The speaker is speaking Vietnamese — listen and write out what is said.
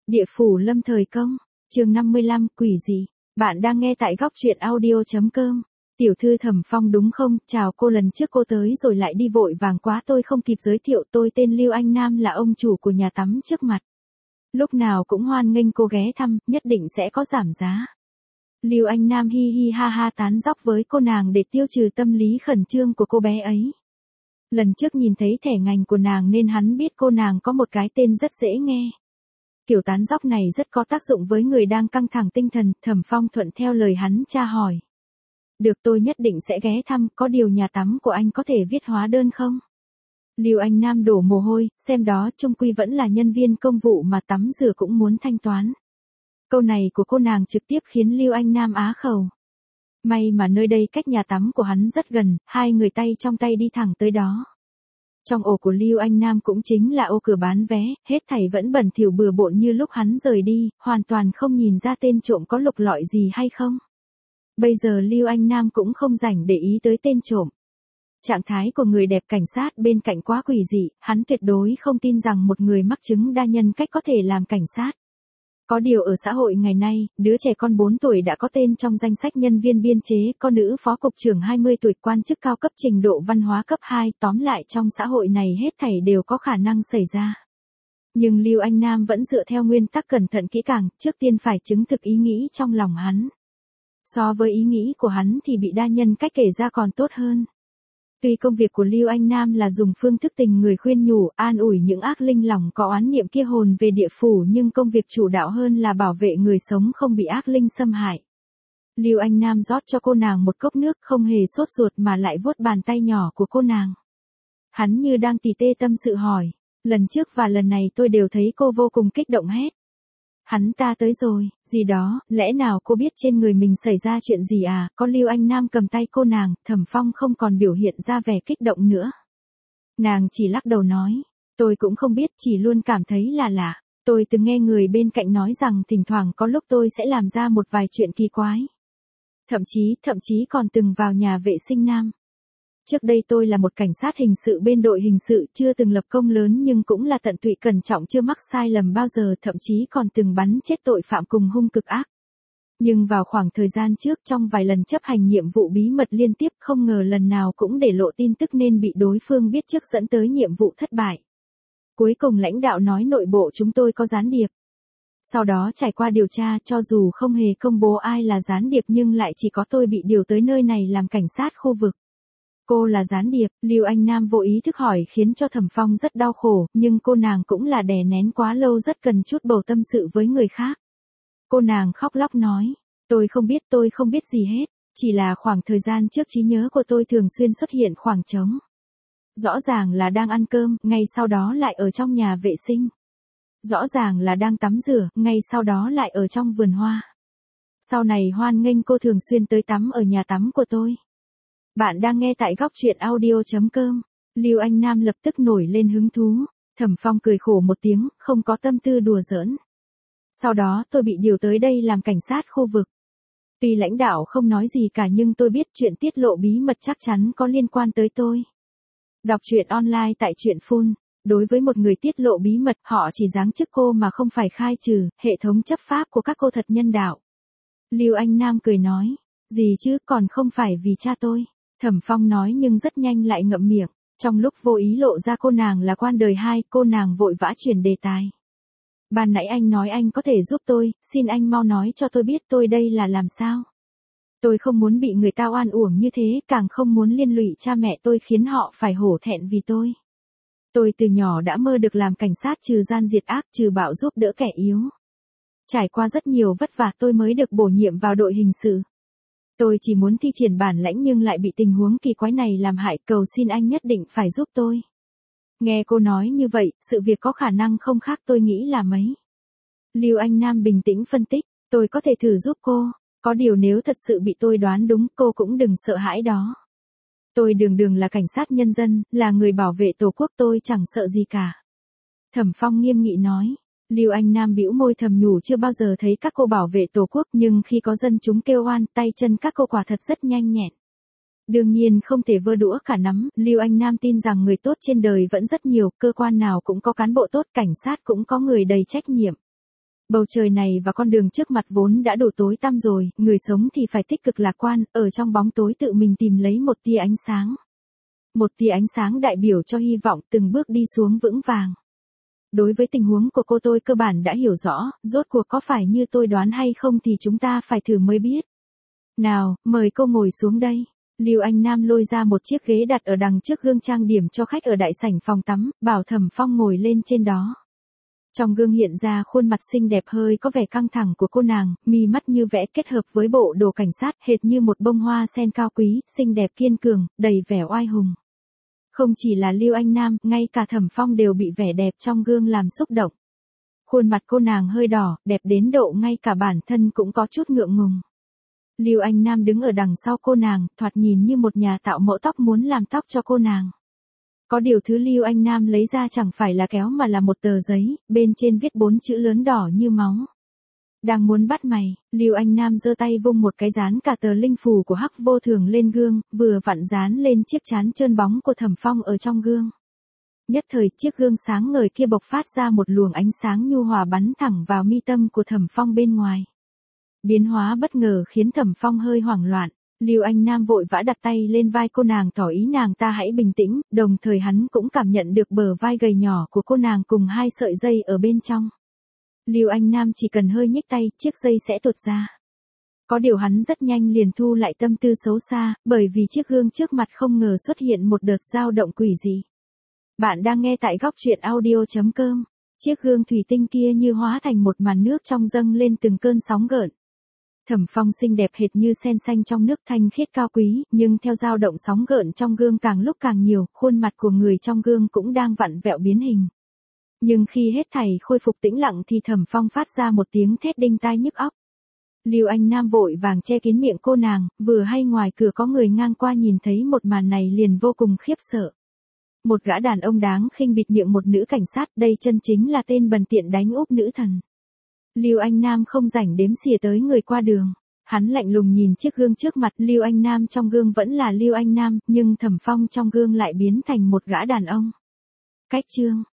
Địa phủ lâm thời công, chương 55, quỷ gì? Bạn đang nghe tại góc truyện audio.com. Tiểu thư Thẩm Phong đúng không? Chào cô, lần trước cô tới rồi lại đi vội vàng quá, tôi không kịp giới thiệu, tôi tên Lưu Anh Nam, là ông chủ của nhà tắm trước mặt. Lúc nào cũng hoan nghênh cô ghé thăm, nhất định sẽ có giảm giá. Lưu Anh Nam hi hi ha ha tán dóc với cô nàng để tiêu trừ tâm lý khẩn trương của cô bé ấy. Lần trước nhìn thấy thẻ ngành của nàng nên hắn biết cô nàng có một cái tên rất dễ nghe. Kiểu tán dóc này rất có tác dụng với người đang căng thẳng tinh thần. Thẩm Phong thuận theo lời hắn tra hỏi. Được, tôi nhất định sẽ ghé thăm, có điều nhà tắm của anh có thể viết hóa đơn không? Lưu Anh Nam đổ mồ hôi, xem đó, chung quy vẫn là nhân viên công vụ mà tắm rửa cũng muốn thanh toán. Câu này của cô nàng trực tiếp khiến Lưu Anh Nam á khẩu. May mà nơi đây cách nhà tắm của hắn rất gần, hai người tay trong tay đi thẳng tới đó. Trong ổ của Lưu Anh Nam cũng chính là ô cửa bán vé, hết thảy vẫn bẩn thỉu bừa bộn như lúc hắn rời đi, hoàn toàn không nhìn ra tên trộm có lục lọi gì hay không. Bây giờ Lưu Anh Nam cũng không rảnh để ý tới tên trộm. Trạng thái của người đẹp cảnh sát bên cạnh quá quỷ dị, hắn tuyệt đối không tin rằng một người mắc chứng đa nhân cách có thể làm cảnh sát. Có điều ở xã hội ngày nay, đứa trẻ con 4 tuổi đã có tên trong danh sách nhân viên biên chế, có nữ phó cục trưởng 20 tuổi, quan chức cao cấp trình độ văn hóa cấp 2, tóm lại trong xã hội này hết thảy đều có khả năng xảy ra. Nhưng Lưu Anh Nam vẫn dựa theo nguyên tắc cẩn thận kỹ càng, trước tiên phải chứng thực ý nghĩ trong lòng hắn. So với ý nghĩ của hắn thì bị đa nhân cách kể ra còn tốt hơn. Tuy công việc của Lưu Anh Nam là dùng phương thức tình người khuyên nhủ, an ủi những ác linh lòng có oán niệm kia hồn về địa phủ, nhưng công việc chủ đạo hơn là bảo vệ người sống không bị ác linh xâm hại. Lưu Anh Nam rót cho cô nàng một cốc nước, không hề sốt ruột mà lại vuốt bàn tay nhỏ của cô nàng. Hắn như đang tỉ tê tâm sự hỏi, lần trước và lần này tôi đều thấy cô vô cùng kích động hết. Hắn ta tới rồi, gì đó, lẽ nào cô biết trên người mình xảy ra chuyện gì à? Có Lưu Anh Nam cầm tay cô nàng, Thẩm Phong không còn biểu hiện ra vẻ kích động nữa. Nàng chỉ lắc đầu nói, tôi cũng không biết, chỉ luôn cảm thấy là lạ. Tôi từng nghe người bên cạnh nói rằng thỉnh thoảng có lúc tôi sẽ làm ra một vài chuyện kỳ quái. Thậm chí còn từng vào nhà vệ sinh nam. Trước đây tôi là một cảnh sát hình sự bên đội hình sự, chưa từng lập công lớn nhưng cũng là tận tụy cẩn trọng, chưa mắc sai lầm bao giờ, thậm chí còn từng bắn chết tội phạm cùng hung cực ác. Nhưng vào khoảng thời gian trước, trong vài lần chấp hành nhiệm vụ bí mật liên tiếp, không ngờ lần nào cũng để lộ tin tức nên bị đối phương biết trước, dẫn tới nhiệm vụ thất bại. Cuối cùng lãnh đạo nói nội bộ chúng tôi có gián điệp. Sau đó trải qua điều tra, cho dù không hề công bố ai là gián điệp nhưng lại chỉ có tôi bị điều tới nơi này làm cảnh sát khu vực. Cô là gián điệp? Lưu Anh Nam vô ý thức hỏi khiến cho Thẩm Phong rất đau khổ, nhưng cô nàng cũng là đè nén quá lâu, rất cần chút bầu tâm sự với người khác. Cô nàng khóc lóc nói, tôi không biết gì hết, chỉ là khoảng thời gian trước trí nhớ của tôi thường xuyên xuất hiện khoảng trống. Rõ ràng là đang ăn cơm, ngay sau đó lại ở trong nhà vệ sinh. Rõ ràng là đang tắm rửa, ngay sau đó lại ở trong vườn hoa. Sau này hoan nghênh cô thường xuyên tới tắm ở nhà tắm của tôi. Bạn đang nghe tại góc truyện audio.com. Lưu Anh Nam lập tức nổi lên hứng thú. Thẩm Phong cười khổ một tiếng, không có tâm tư đùa giỡn. Sau đó tôi bị điều tới đây làm cảnh sát khu vực. Tuy lãnh đạo không nói gì cả nhưng tôi biết chuyện tiết lộ bí mật chắc chắn có liên quan tới tôi. Đọc truyện online tại truyện Phun. Đối với một người tiết lộ bí mật, họ chỉ giáng chức cô mà không phải khai trừ. Hệ thống chấp pháp của các cô thật nhân đạo. Lưu Anh Nam cười nói, gì chứ, còn không phải vì cha tôi. Thẩm Phong nói nhưng rất nhanh lại ngậm miệng. Trong lúc vô ý lộ ra cô nàng là quan đời 2, cô nàng vội vã chuyển đề tài. Ban nãy anh nói anh có thể giúp tôi, xin anh mau nói cho tôi biết tôi đây là làm sao. Tôi không muốn bị người ta oan uổng như thế, càng không muốn liên lụy cha mẹ tôi khiến họ phải hổ thẹn vì tôi. Tôi từ nhỏ đã mơ được làm cảnh sát, trừ gian diệt ác, trừ bạo, giúp đỡ kẻ yếu. Trải qua rất nhiều vất vả tôi mới được bổ nhiệm vào đội hình sự. Tôi chỉ muốn thi triển bản lãnh nhưng lại bị tình huống kỳ quái này làm hại, cầu xin anh nhất định phải giúp tôi. Nghe cô nói như vậy, sự việc có khả năng không khác tôi nghĩ là mấy. Lưu Anh Nam bình tĩnh phân tích, tôi có thể thử giúp cô, có điều nếu thật sự bị tôi đoán đúng cô cũng đừng sợ hãi đó. Tôi đường là cảnh sát nhân dân, là người bảo vệ tổ quốc, tôi chẳng sợ gì cả. Thẩm Phong nghiêm nghị nói. Lưu Anh Nam bĩu môi thầm nhủ chưa bao giờ thấy các cô bảo vệ tổ quốc, nhưng khi có dân chúng kêu oan, tay chân các cô quả thật rất nhanh nhẹn. Đương nhiên không thể vơ đũa cả nắm, Lưu Anh Nam tin rằng người tốt trên đời vẫn rất nhiều, cơ quan nào cũng có cán bộ tốt, cảnh sát cũng có người đầy trách nhiệm. Bầu trời này và con đường trước mặt vốn đã đủ tối tăm rồi, người sống thì phải tích cực lạc quan, ở trong bóng tối tự mình tìm lấy một tia ánh sáng. Một tia ánh sáng đại biểu cho hy vọng, từng bước đi xuống vững vàng. Đối với tình huống của cô tôi cơ bản đã hiểu rõ, rốt cuộc có phải như tôi đoán hay không thì chúng ta phải thử mới biết. Nào, mời cô ngồi xuống đây. Lưu Anh Nam lôi ra một chiếc ghế đặt ở đằng trước gương trang điểm cho khách ở đại sảnh phòng tắm, bảo Thẩm Phong ngồi lên trên đó. Trong gương hiện ra khuôn mặt xinh đẹp hơi có vẻ căng thẳng của cô nàng, mi mắt như vẽ kết hợp với bộ đồ cảnh sát hệt như một bông hoa sen cao quý, xinh đẹp kiên cường, đầy vẻ oai hùng. Không chỉ là Lưu Anh Nam, ngay cả Thẩm Phong đều bị vẻ đẹp trong gương làm xúc động. Khuôn mặt cô nàng hơi đỏ, đẹp đến độ ngay cả bản thân cũng có chút ngượng ngùng. Lưu Anh Nam đứng ở đằng sau cô nàng, thoạt nhìn như một nhà tạo mẫu tóc muốn làm tóc cho cô nàng. Có điều thứ Lưu Anh Nam lấy ra chẳng phải là kéo mà là một tờ giấy, bên trên viết 4 chữ lớn đỏ như máu. Đang muốn bắt mày, Lưu Anh Nam giơ tay vung một cái dán cả tờ linh phù của Hắc Vô Thường lên gương, vừa vặn dán lên chiếc trán trơn bóng của Thẩm Phong ở trong gương. Nhất thời chiếc gương sáng ngời kia bộc phát ra một luồng ánh sáng nhu hòa bắn thẳng vào mi tâm của Thẩm Phong bên ngoài. Biến hóa bất ngờ khiến Thẩm Phong hơi hoảng loạn. Lưu Anh Nam vội vã đặt tay lên vai cô nàng tỏ ý nàng ta hãy bình tĩnh, đồng thời hắn cũng cảm nhận được bờ vai gầy nhỏ của cô nàng cùng 2 sợi dây ở bên trong. Lưu Anh Nam chỉ cần hơi nhích tay, chiếc dây sẽ tuột ra. Có điều hắn rất nhanh liền thu lại tâm tư xấu xa, bởi vì chiếc gương trước mặt không ngờ xuất hiện một đợt dao động quỷ dị. Bạn đang nghe tại góc truyện audio.com. Chiếc gương thủy tinh kia như hóa thành một màn nước trong dâng lên từng cơn sóng gợn. Thẩm Phong xinh đẹp hệt như sen xanh trong nước thanh khiết cao quý, nhưng theo dao động sóng gợn trong gương càng lúc càng nhiều, khuôn mặt của người trong gương cũng đang vặn vẹo biến hình. Nhưng khi hết thảy khôi phục tĩnh lặng thì Thẩm Phong phát ra một tiếng thét đinh tai nhức óc. Lưu Anh Nam vội vàng che kín miệng cô nàng, vừa hay ngoài cửa có người ngang qua nhìn thấy một màn này liền vô cùng khiếp sợ. Một gã đàn ông đáng khinh bịt miệng một nữ cảnh sát, đây chân chính là tên bần tiện đánh úp nữ thần. Lưu Anh Nam không rảnh đếm xỉa tới người qua đường. Hắn lạnh lùng nhìn chiếc gương trước mặt, Lưu Anh Nam trong gương vẫn là Lưu Anh Nam, nhưng Thẩm Phong trong gương lại biến thành một gã đàn ông. Cách chương